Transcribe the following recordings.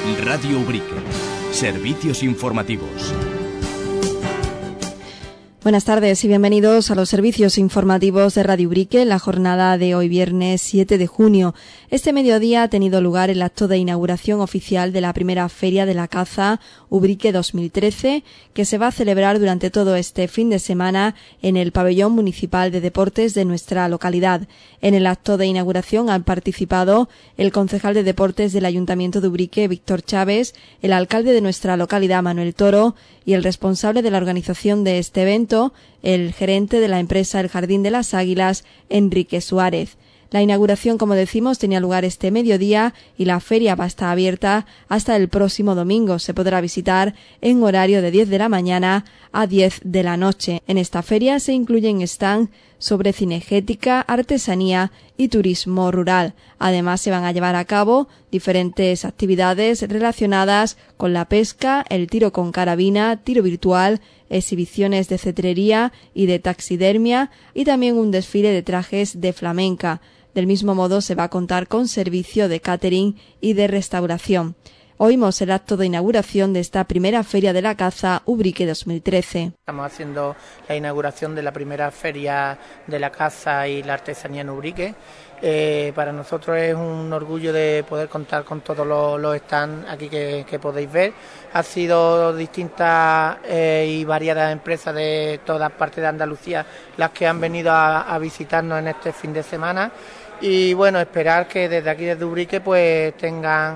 Radio Ubrique. Servicios informativos. Buenas tardes y bienvenidos a los servicios informativos de Radio Ubrique en la jornada de hoy viernes 7 de junio. Este mediodía ha tenido lugar el acto de inauguración oficial de la primera Feria de la Caza Ubrique 2013, que se va a celebrar durante todo este fin de semana en el Pabellón Municipal de Deportes de nuestra localidad. En el acto de inauguración han participado el concejal de Deportes del Ayuntamiento de Ubrique, Víctor Chávez, el alcalde de nuestra localidad, Manuel Toro, y el responsable de la organización de este evento, el gerente de la empresa El Jardín de las Águilas, Enrique Suárez. La inauguración, como decimos, tenía lugar este mediodía y la feria va a estar abierta hasta el próximo domingo. Se podrá visitar en horario de 10 de la mañana a 10 de la noche. En esta feria se incluyen stands sobre cinegética, artesanía y turismo rural. Además, se van a llevar a cabo diferentes actividades relacionadas con la pesca, el tiro con carabina, tiro virtual, exhibiciones de cetrería y de taxidermia y también un desfile de trajes de flamenca. Del mismo modo, se va a contar con servicio de catering y de restauración. Oímos el acto de inauguración de esta primera Feria de la Caza Ubrique 2013. Estamos haciendo la inauguración de la primera Feria de la Caza y la Artesanía en Ubrique. Para nosotros es un orgullo de poder contar con todos los stands aquí que podéis ver. Han sido distintas y variadas empresas de todas partes de Andalucía las que han venido a visitarnos en este fin de semana. Y bueno, esperar que desde aquí, desde Ubrique, pues tengan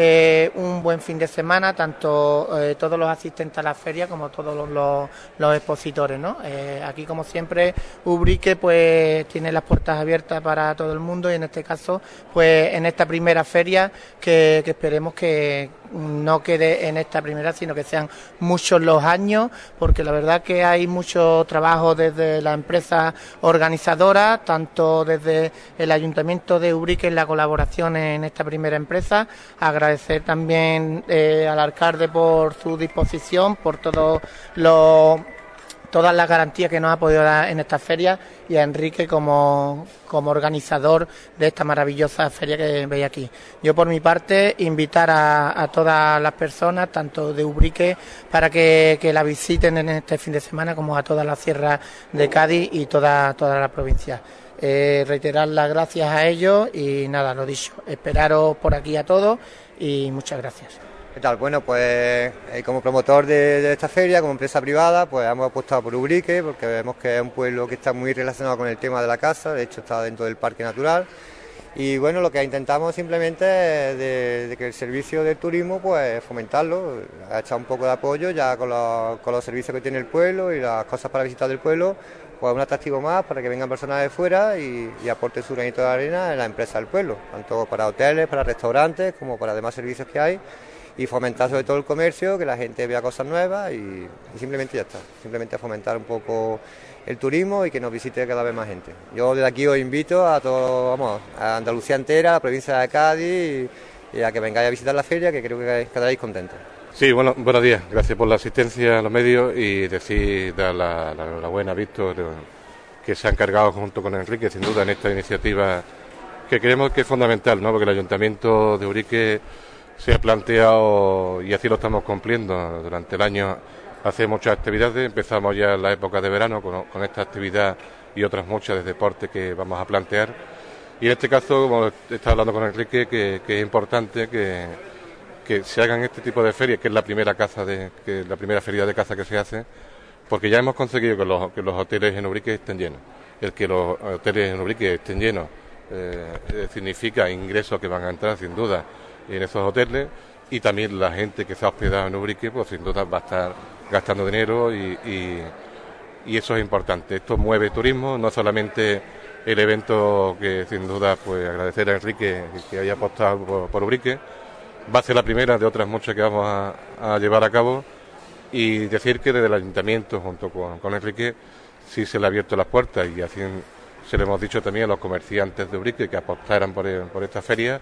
un buen fin de semana, tanto todos los asistentes a la feria como todos los expositores, ¿no? Aquí, como siempre, Ubrique pues tiene las puertas abiertas para todo el mundo y en este caso, pues en esta primera feria que esperemos que no quede en esta primera, sino que sean muchos los años, porque la verdad que hay mucho trabajo desde la empresa organizadora, tanto desde el Ayuntamiento de Ubrique en la colaboración en esta primera empresa. Agradecer también al alcalde por su disposición, por todas las garantías que nos ha podido dar en esta feria, y a Enrique como organizador de esta maravillosa feria que veis aquí. Yo, por mi parte, invitar a todas las personas, tanto de Ubrique, para que la visiten en este fin de semana, como a toda la Sierra de Cádiz y toda la provincia. Reiterar las gracias a ellos y nada, lo dicho, esperaros por aquí a todos y muchas gracias. ¿Qué tal? Bueno, pues como promotor de esta feria, como empresa privada, pues hemos apostado por Ubrique porque vemos que es un pueblo que está muy relacionado con el tema de la caza, de hecho está dentro del parque natural. Y bueno, lo que intentamos simplemente es de que el servicio del turismo, pues fomentarlo, ha echado un poco de apoyo ya con los servicios que tiene el pueblo y las cosas para visitar del pueblo, pues un atractivo más para que vengan personas de fuera y aporten su granito de arena en la empresa del pueblo, tanto para hoteles, para restaurantes, como para demás servicios que hay, y fomentar sobre todo el comercio, que la gente vea cosas nuevas y simplemente ya está, simplemente fomentar un poco el turismo y que nos visite cada vez más gente. Yo desde aquí os invito a todos, a Andalucía entera, a la provincia de Cádiz y a que vengáis a visitar la feria, que creo que quedaréis contentos. Sí, bueno, buenos días, gracias por la asistencia a los medios y dar la enhorabuena a Víctor, que se ha encargado junto con Enrique, sin duda, en esta iniciativa que creemos que es fundamental, ¿no? Porque el Ayuntamiento de Ubrique se ha planteado, y así lo estamos cumpliendo durante el año, hace muchas actividades. Empezamos ya en la época de verano con esta actividad y otras muchas de deporte que vamos a plantear. Y en este caso, como estaba hablando con Enrique, que es importante que se hagan este tipo de ferias, que es la primera feria de caza que se hace, porque ya hemos conseguido que los hoteles en Ubrique estén llenos. El que los hoteles en Ubrique estén llenos significa ingresos que van a entrar sin duda en esos hoteles, y también la gente que se ha hospedado en Ubrique, pues sin duda va a estar gastando dinero y eso es importante. Esto mueve turismo, no solamente el evento, que sin duda pues agradecer a Enrique que haya apostado por Ubrique. Va a ser la primera de otras muchas que vamos a llevar a cabo, y decir que desde el Ayuntamiento, junto con Enrique, sí se le ha abierto las puertas, y así se lo hemos dicho también a los comerciantes de Ubrique que apostaran por esta feria.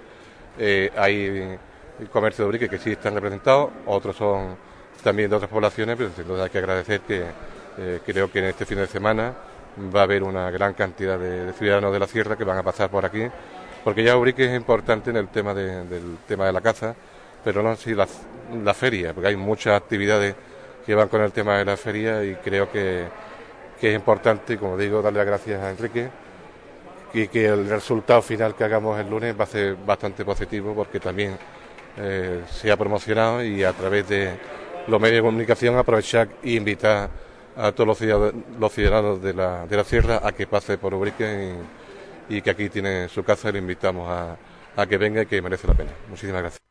Hay comercio de Ubrique que sí están representados, otros son también de otras poblaciones, pero sin duda hay que agradecer que creo que en este fin de semana va a haber una gran cantidad de ciudadanos de la sierra que van a pasar por aquí, porque ya Ubrique es importante en el tema del tema de la caza, pero no así la feria, porque hay muchas actividades que van con el tema de la feria y creo que es importante, como digo, darle las gracias a Enrique y que el resultado final que hagamos el lunes va a ser bastante positivo porque también se ha promocionado y a través de los medios de comunicación aprovechar e invitar a todos los ciudadanos de la sierra a que pase por Ubrique y que aquí tiene su casa y le invitamos a que venga y que merece la pena. Muchísimas gracias.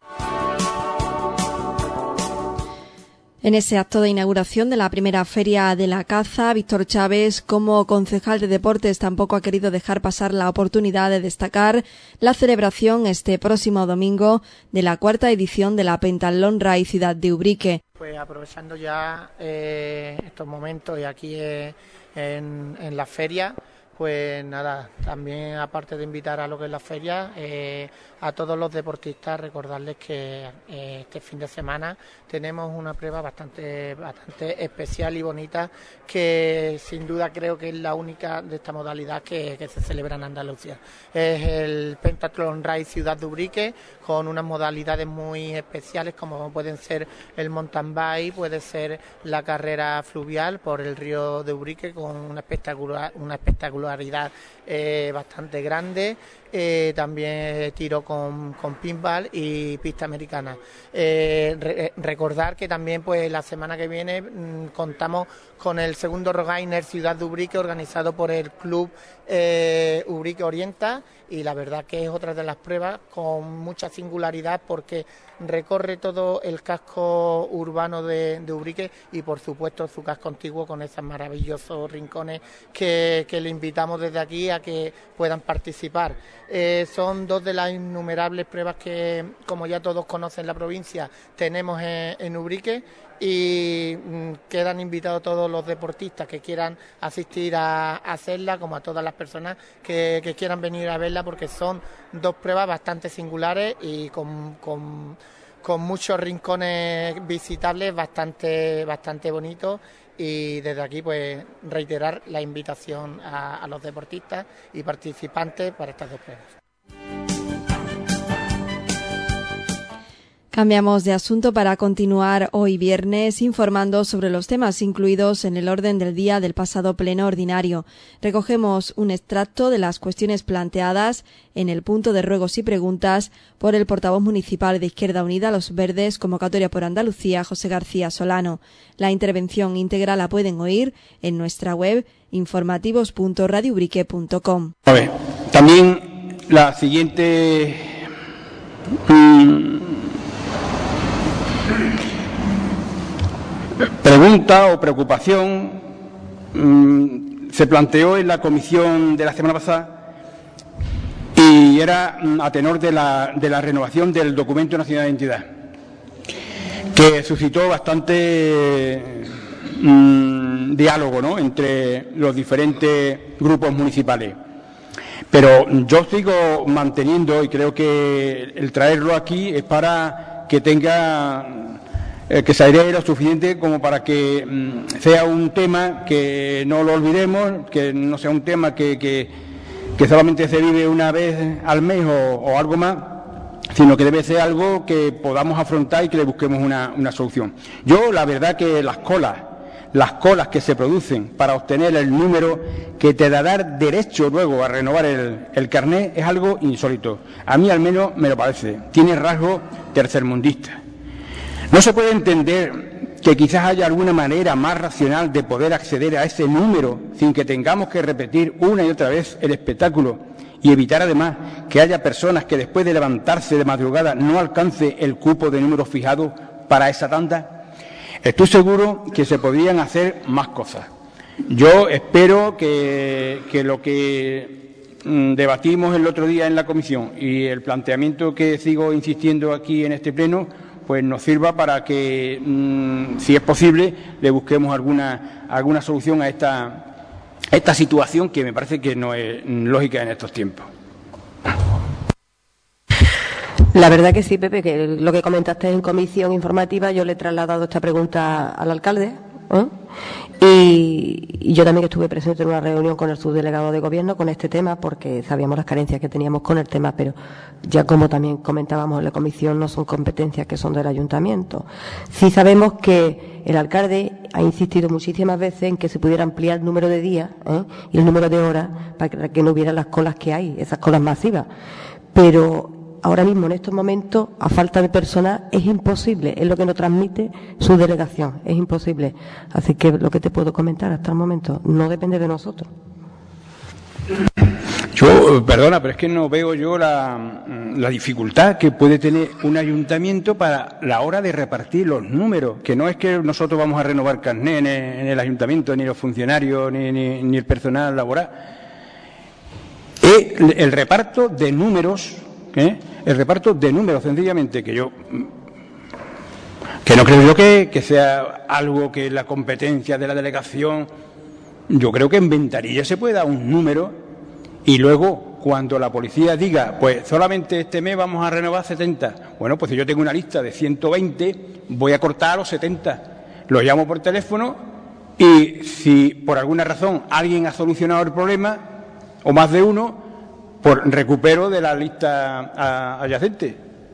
En ese acto de inauguración de la primera Feria de la Caza, Víctor Chávez, como concejal de Deportes, tampoco ha querido dejar pasar la oportunidad de destacar la celebración este próximo domingo de la 4ª edición de la Pentathlon Race Ciudad de Ubrique. Pues aprovechando ya estos momentos y aquí en la feria, pues nada, también aparte de invitar a lo que es la feria, a todos los deportistas recordarles que este fin de semana tenemos una prueba bastante especial y bonita que sin duda creo que es la única de esta modalidad que se celebra en Andalucía. Es el Pentathlon Race Ciudad de Ubrique con unas modalidades muy especiales como pueden ser el mountain bike, puede ser la carrera fluvial por el río de Ubrique con una espectacularidad bastante grande. También tiro con pinball y pista americana. Recordar que también pues la semana que viene contamos con el segundo Rogainer Ciudad de Ubrique organizado por el club Ubrique Orienta y la verdad que es otra de las pruebas con mucha singularidad porque recorre todo el casco urbano de Ubrique y por supuesto su casco antiguo con esos maravillosos rincones que le invitamos desde aquí a que puedan participar. Son dos de las innumerables pruebas que, como ya todos conocen la provincia, tenemos en Ubrique y quedan invitados todos los deportistas que quieran asistir a hacerla, como a todas las personas que quieran venir a verla, porque son dos pruebas bastante singulares y con muchos rincones visitables bastante bonitos. Y desde aquí pues reiterar la invitación a los deportistas y participantes para estas dos pruebas. Cambiamos de asunto para continuar hoy viernes informando sobre los temas incluidos en el orden del día del pasado pleno ordinario. Recogemos un extracto de las cuestiones planteadas en el punto de ruegos y preguntas por el portavoz municipal de Izquierda Unida, Los Verdes, Convocatoria por Andalucía, José García Solano. La intervención íntegra la pueden oír en nuestra web informativos.radioubrique.com. A ver, también la siguiente pregunta o preocupación se planteó en la comisión de la semana pasada y era a tenor de la renovación del documento nacional de identidad, que suscitó bastante diálogo, ¿no?, entre los diferentes grupos municipales. Pero yo sigo manteniendo, y creo que el traerlo aquí es para que tenga que se airee lo suficiente como para que sea un tema que no lo olvidemos, que no sea un tema que solamente se vive una vez al mes o algo más, sino que debe ser algo que podamos afrontar y que le busquemos una solución. Yo, la verdad que las colas que se producen para obtener el número que te dará derecho luego a renovar el carné es algo insólito. A mí al menos me lo parece. Tiene rasgo tercermundista. No se puede entender que quizás haya alguna manera más racional de poder acceder a ese número sin que tengamos que repetir una y otra vez el espectáculo y evitar además que haya personas que después de levantarse de madrugada no alcance el cupo de números fijados para esa tanda. Estoy seguro que se podrían hacer más cosas. Yo espero que lo que debatimos el otro día en la comisión y el planteamiento que sigo insistiendo aquí en este pleno pues nos sirva para que, si es posible, le busquemos alguna solución a esta situación que me parece que no es lógica en estos tiempos. La verdad que sí, Pepe, que lo que comentaste en comisión informativa, yo le he trasladado esta pregunta al alcalde Y yo también estuve presente en una reunión con el subdelegado de gobierno con este tema, porque sabíamos las carencias que teníamos con el tema, pero ya como también comentábamos en la comisión, no son competencias que son del ayuntamiento. Sí sabemos que el alcalde ha insistido muchísimas veces en que se pudiera ampliar el número de días y el número de horas para que no hubiera las colas que hay, esas colas masivas. Pero ahora mismo, en estos momentos, a falta de personal, es imposible, es lo que nos transmite su delegación, es imposible. Así que lo que te puedo comentar hasta el momento no depende de nosotros. Yo, perdona, pero es que no veo yo la dificultad que puede tener un ayuntamiento para la hora de repartir los números, que no es que nosotros vamos a renovar carné en el ayuntamiento, ni los funcionarios, ni el personal laboral. El reparto de números, el reparto de números, sencillamente, que no creo yo que sea algo que la competencia de la delegación. Yo creo que en ventanilla se puede dar un número y luego, cuando la policía diga, pues solamente este mes vamos a renovar 70, bueno, pues si yo tengo una lista de 120, voy a cortar a los 70. Los llamo por teléfono y si por alguna razón alguien ha solucionado el problema, o más de uno, pues recupero de la lista adyacente.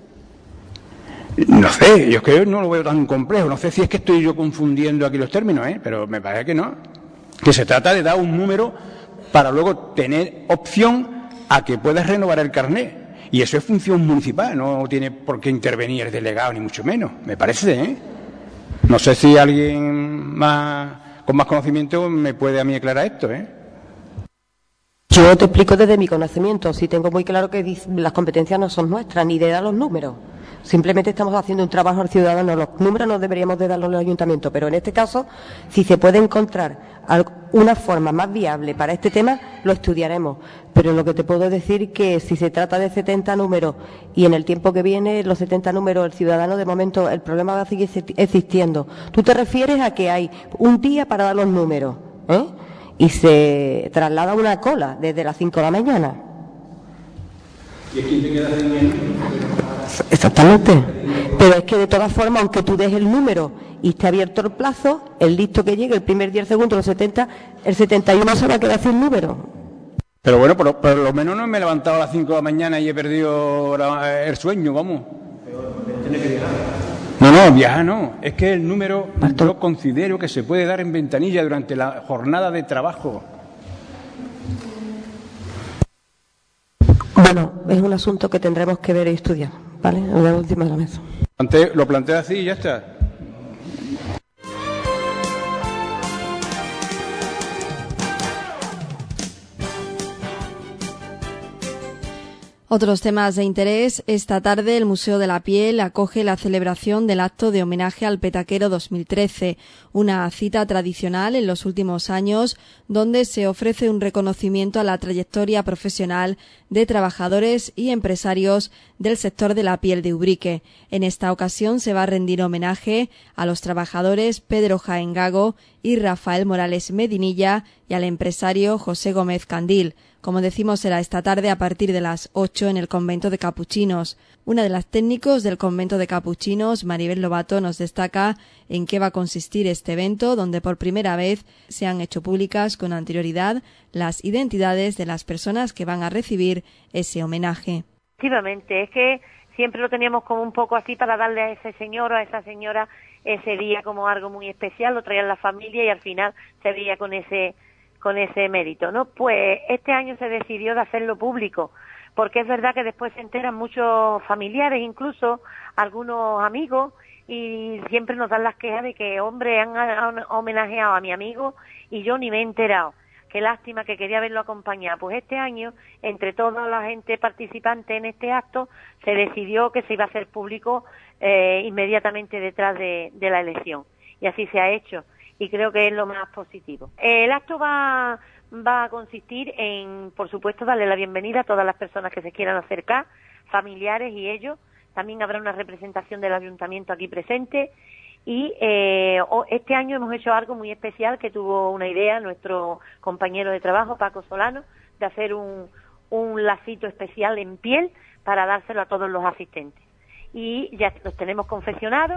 No sé, yo es que no lo veo tan complejo. No sé si es que estoy yo confundiendo aquí los términos, pero me parece que no. Que se trata de dar un número para luego tener opción a que puedas renovar el carné. Y eso es función municipal, no tiene por qué intervenir el delegado, ni mucho menos, me parece, No sé si alguien con más conocimiento me puede a mí aclarar esto, Yo te explico desde mi conocimiento. Sí tengo muy claro que las competencias no son nuestras, ni de dar los números. Simplemente estamos haciendo un trabajo al ciudadano. Los números no deberíamos de darlos al ayuntamiento, pero en este caso, si se puede encontrar una forma más viable para este tema, lo estudiaremos. Pero lo que te puedo decir que si se trata de 70 números y en el tiempo que viene los 70 números, el ciudadano, de momento, el problema va a seguir existiendo. Tú te refieres a que hay un día para dar los números, y se traslada una cola desde las 5 de la mañana. ¿Y es quién te queda de Exactamente. Pero es que de todas formas, aunque tú des el número y esté abierto el plazo, el listo que llegue, el primer día, el segundo, los 70, el 71 se va a quedar sin número. Pero bueno, por lo menos no me he levantado a las 5 de la mañana y he perdido el sueño, vamos. No, viajar no. Es que el número yo considero que se puede dar en ventanilla durante la jornada de trabajo. Bueno, es un asunto que tendremos que ver y estudiar, ¿vale? En la última de la mesa. Lo planteo así y ya está. Otros temas de interés. Esta tarde el Museo de la Piel acoge la celebración del acto de homenaje al Petaquero 2013, una cita tradicional en los últimos años donde se ofrece un reconocimiento a la trayectoria profesional de trabajadores y empresarios del sector de la piel de Ubrique. En esta ocasión se va a rendir homenaje a los trabajadores Pedro Jaén Gago y Rafael Morales Medinilla y al empresario José Gómez Candil. Como decimos, será esta tarde a partir de las 8 en el convento de Capuchinos. Una de las técnicos del convento de Capuchinos, Maribel Lobato, nos destaca en qué va a consistir este evento, donde por primera vez se han hecho públicas con anterioridad las identidades de las personas que van a recibir ese homenaje. Efectivamente, es que siempre lo teníamos como un poco así para darle a ese señor o a esa señora ese día como algo muy especial, lo traían la familia y al final se veía con ese mérito, ¿no? Pues este año se decidió de hacerlo público, porque es verdad que después se enteran muchos familiares, incluso algunos amigos, y siempre nos dan las quejas de que, hombre, han homenajeado a mi amigo y yo ni me he enterado. Qué lástima, que quería verlo acompañado. Pues este año, entre toda la gente participante en este acto, se decidió que se iba a hacer público inmediatamente detrás de la elección. Y así se ha hecho. Y creo que es lo más positivo. El acto va a consistir en, por supuesto, darle la bienvenida a todas las personas que se quieran acercar, familiares y ellos. También habrá una representación del ayuntamiento aquí presente. Y este año hemos hecho algo muy especial que tuvo una idea nuestro compañero de trabajo, Paco Solano, de hacer un lacito especial en piel para dárselo a todos los asistentes. Y ya los tenemos confeccionados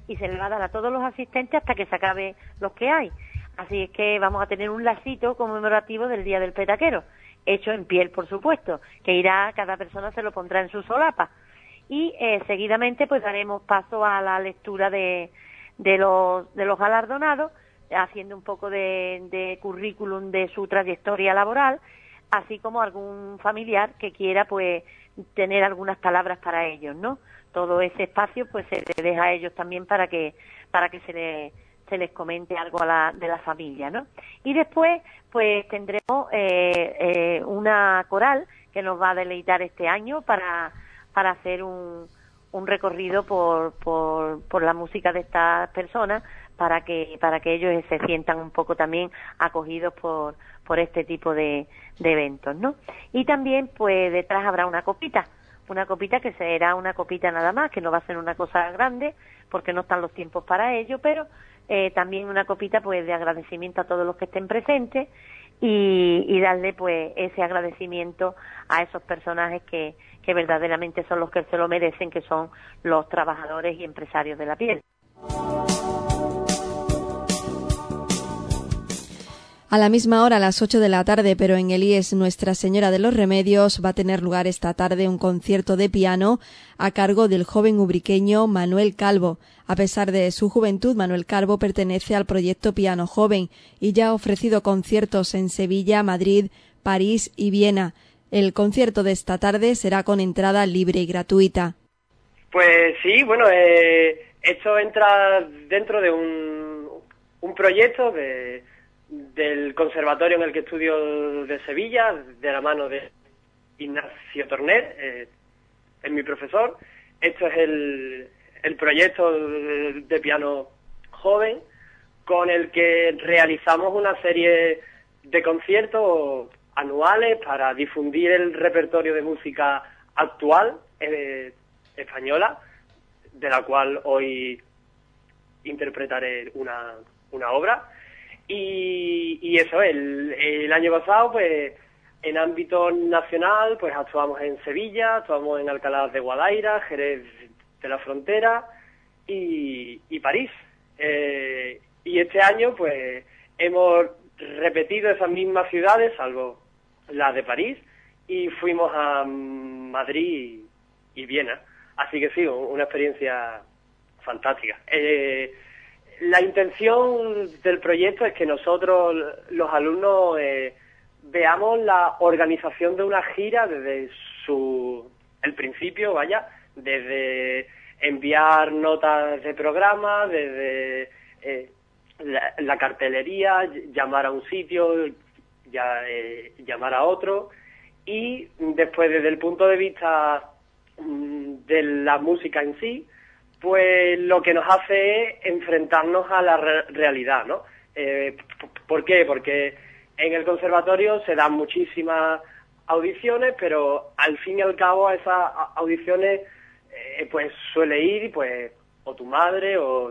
y se le va a dar a todos los asistentes hasta que se acabe los que hay. Así es que vamos a tener un lacito conmemorativo del Día del Petaquero, hecho en piel, por supuesto, que irá, cada persona se lo pondrá en su solapa. Y seguidamente pues daremos paso a la lectura de los galardonados, haciendo un poco de currículum de su trayectoria laboral, así como algún familiar que quiera pues tener algunas palabras para ellos, ¿no? Todo ese espacio pues se les deja a ellos también para que se les comente algo de la familia, ¿no? Y después pues tendremos una coral que nos va a deleitar este año para hacer un recorrido por la música de estas personas, para que ellos se sientan un poco también acogidos por este tipo de eventos, ¿no? Y también pues detrás habrá una copita que será una copita nada más, que no va a ser una cosa grande porque no están los tiempos para ello, pero también una copita pues de agradecimiento a todos los que estén presentes y darle pues ese agradecimiento a esos personajes que verdaderamente son los que se lo merecen, que son los trabajadores y empresarios de la piel. A la misma hora, a las 8 de la tarde, pero en el IES Nuestra Señora de los Remedios, va a tener lugar esta tarde un concierto de piano a cargo del joven ubriqueño Manuel Calvo. A pesar de su juventud, Manuel Calvo pertenece al proyecto Piano Joven y ya ha ofrecido conciertos en Sevilla, Madrid, París y Viena. El concierto de esta tarde será con entrada libre y gratuita. Pues sí, bueno, esto entra dentro de un proyecto del conservatorio en el que estudio de Sevilla, de la mano de Ignacio Torner, es mi profesor. Esto es el proyecto de piano joven, con el que realizamos una serie de conciertos anuales para difundir el repertorio de música actual española, de la cual hoy interpretaré una obra. Y eso, el año pasado, pues, en ámbito nacional, pues actuamos en Sevilla, actuamos en Alcalá de Guadaira, Jerez de la Frontera y París. Y este año, pues, hemos repetido esas mismas ciudades, salvo la de París, y fuimos a Madrid y Viena. Así que sí, una experiencia fantástica. La intención del proyecto es que nosotros, los alumnos, veamos la organización de una gira desde el principio, desde enviar notas de programa, desde la cartelería, llamar a un sitio, llamar a otro, y después desde el punto de vista de la música en sí, pues lo que nos hace es enfrentarnos a la realidad, ¿no? ¿Por qué? Porque en el conservatorio se dan muchísimas audiciones, pero al fin y al cabo a esas audiciones pues suele ir pues o tu madre o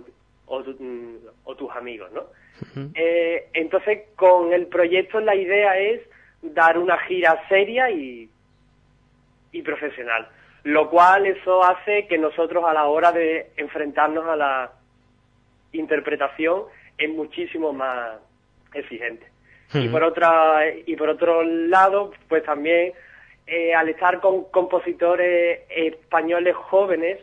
tus amigos, ¿no? Uh-huh. Entonces con el proyecto la idea es dar una gira seria y profesional, lo cual eso hace que nosotros a la hora de enfrentarnos a la interpretación es muchísimo más exigente. Uh-huh. Y por otro lado, pues también al estar con compositores españoles jóvenes,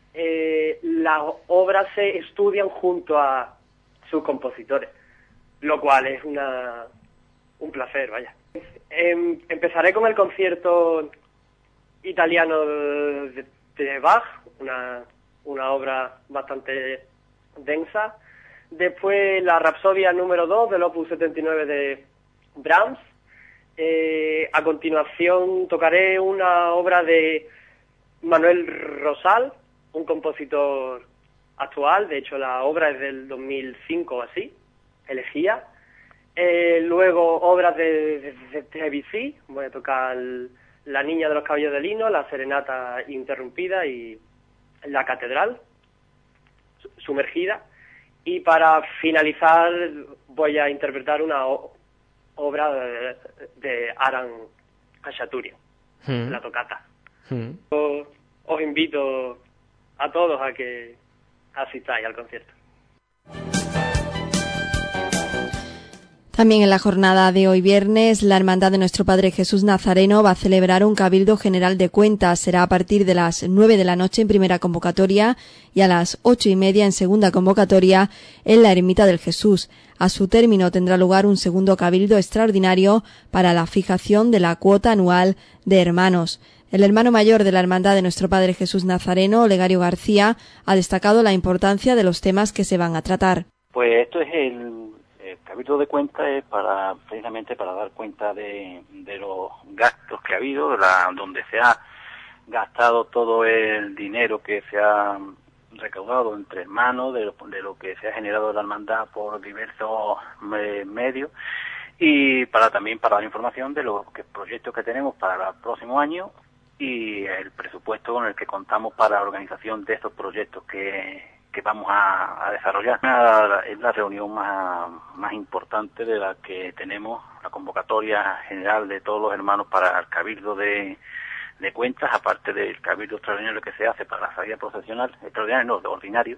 las obras se estudian junto a sus compositores, lo cual es un placer, vaya. Empezaré con el concierto italiano de Bach, una obra bastante densa. Después la Rapsodia número 2 del Opus 79 de Brahms. A continuación tocaré una obra de Manuel Rosal, un compositor actual. De hecho la obra es del 2005 o así, Elegía. Luego obras de Debussy. Voy a tocar La Niña de los Cabellos de Lino, La Serenata Interrumpida y La Catedral Sumergida. Y para finalizar voy a interpretar una obra de Aran Khachaturian, la tocata. Os invito a todos a que asistáis al concierto. También en la jornada de hoy viernes, la Hermandad de Nuestro Padre Jesús Nazareno va a celebrar un Cabildo General de Cuentas. Será a partir de las 9 de la noche en primera convocatoria y a las 8:30 en segunda convocatoria en la Ermita del Jesús. A su término tendrá lugar un segundo Cabildo extraordinario para la fijación de la cuota anual de hermanos. El hermano mayor de la Hermandad de Nuestro Padre Jesús Nazareno, Olegario García, ha destacado la importancia de los temas que se van a tratar. Pues esto es el Cabildo de Cuentas, es precisamente para dar cuenta de los gastos que ha habido, donde se ha gastado todo el dinero que se ha recaudado entre hermanos, de lo que se ha generado la hermandad por diversos medios, y también para dar información de los proyectos que tenemos para el próximo año y el presupuesto con el que contamos para la organización de estos proyectos que vamos a desarrollar. Es la reunión más importante de la que tenemos, la convocatoria general de todos los hermanos para el Cabildo de Cuentas, aparte del Cabildo extraordinario que se hace para la salida procesional, extraordinario no, de ordinario,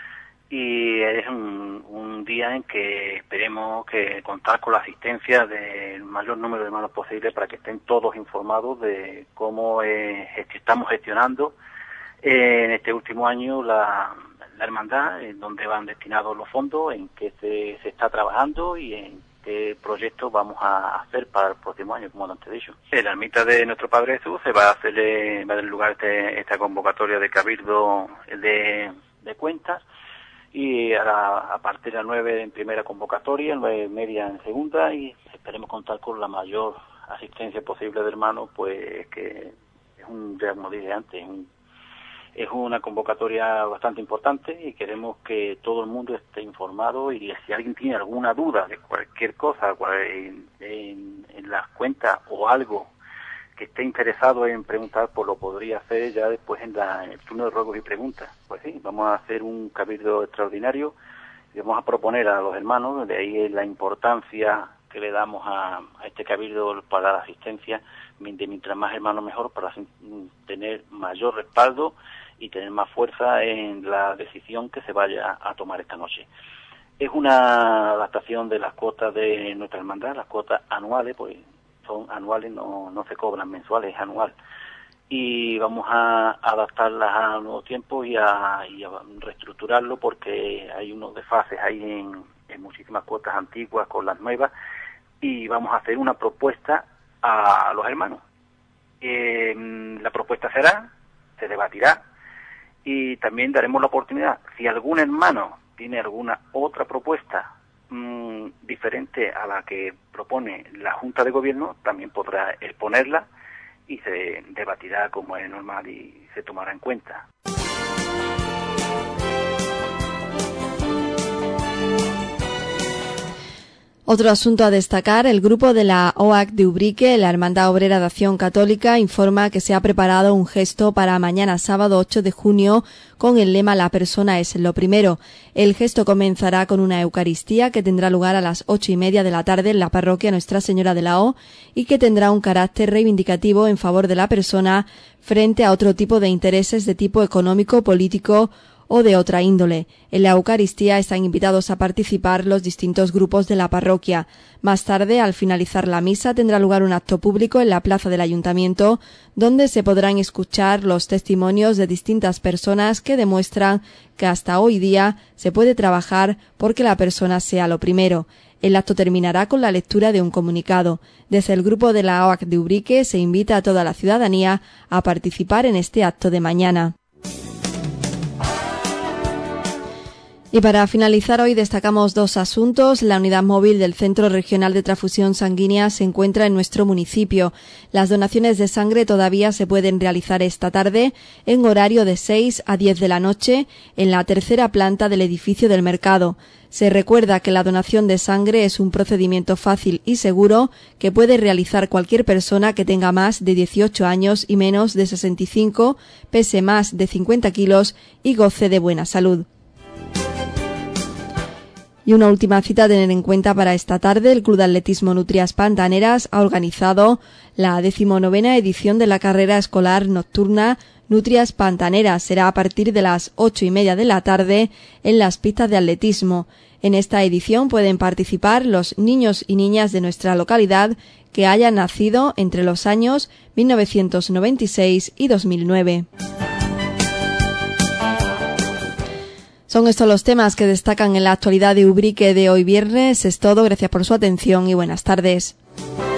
y es un día en que esperemos que contar con la asistencia del mayor número de hermanos posible para que estén todos informados de cómo estamos gestionando en este último año la hermandad, en dónde van destinados los fondos, en qué se está trabajando y en qué proyectos vamos a hacer para el próximo año, como antes he dicho. En la ermita de Nuestro Padre Jesús va a dar lugar esta convocatoria de Cabildo de Cuentas, y a partir de las 9 en primera convocatoria, 9:30 en segunda, y esperemos contar con la mayor asistencia posible de hermanos, pues que es como dije antes, es una convocatoria bastante importante y queremos que todo el mundo esté informado, y si alguien tiene alguna duda de cualquier cosa en las cuentas o algo que esté interesado en preguntar, pues lo podría hacer ya después en el turno de ruegos y preguntas. Pues sí, vamos a hacer un cabildo extraordinario y vamos a proponer a los hermanos, de ahí la importancia que le damos a este cabildo para la asistencia, de mientras más hermanos mejor, para tener mayor respaldo y tener más fuerza en la decisión que se vaya a tomar esta noche. Es una adaptación de las cuotas de nuestra hermandad, las cuotas anuales, pues son anuales, no se cobran mensuales, es anual. Y vamos a adaptarlas a nuevos tiempos y a reestructurarlo, porque hay unos desfases ahí en muchísimas cuotas antiguas con las nuevas, y vamos a hacer una propuesta a los hermanos. La propuesta se debatirá, y también daremos la oportunidad, si algún hermano tiene alguna otra propuesta diferente a la que propone la Junta de Gobierno, también podrá exponerla y se debatirá como es normal y se tomará en cuenta. Otro asunto a destacar, el grupo de la OAC de Ubrique, la Hermandad Obrera de Acción Católica, informa que se ha preparado un gesto para mañana sábado 8 de junio con el lema "La persona es lo primero". El gesto comenzará con una Eucaristía que tendrá lugar a las 8:30 de la tarde en la parroquia Nuestra Señora de la O, y que tendrá un carácter reivindicativo en favor de la persona frente a otro tipo de intereses de tipo económico, político o de otra índole. En la Eucaristía están invitados a participar los distintos grupos de la parroquia. Más tarde, al finalizar la misa, tendrá lugar un acto público en la plaza del Ayuntamiento, donde se podrán escuchar los testimonios de distintas personas que demuestran que hasta hoy día se puede trabajar porque la persona sea lo primero. El acto terminará con la lectura de un comunicado. Desde el grupo de la OAC de Ubrique se invita a toda la ciudadanía a participar en este acto de mañana. Y para finalizar hoy destacamos dos asuntos. La unidad móvil del Centro Regional de Transfusión Sanguínea se encuentra en nuestro municipio. Las donaciones de sangre todavía se pueden realizar esta tarde en horario de 6 a 10 de la noche en la tercera planta del edificio del mercado. Se recuerda que la donación de sangre es un procedimiento fácil y seguro que puede realizar cualquier persona que tenga más de 18 años y menos de 65, pese más de 50 kilos y goce de buena salud. Y una última cita a tener en cuenta para esta tarde. El Club de Atletismo Nutrias Pantaneras ha organizado la 19ª edición de la carrera escolar nocturna Nutrias Pantaneras. Será a partir de las 8:30 de la tarde en las pistas de atletismo. En esta edición pueden participar los niños y niñas de nuestra localidad que hayan nacido entre los años 1996 y 2009. Son estos los temas que destacan en la actualidad de Ubrique de hoy viernes. Es todo, gracias por su atención y buenas tardes.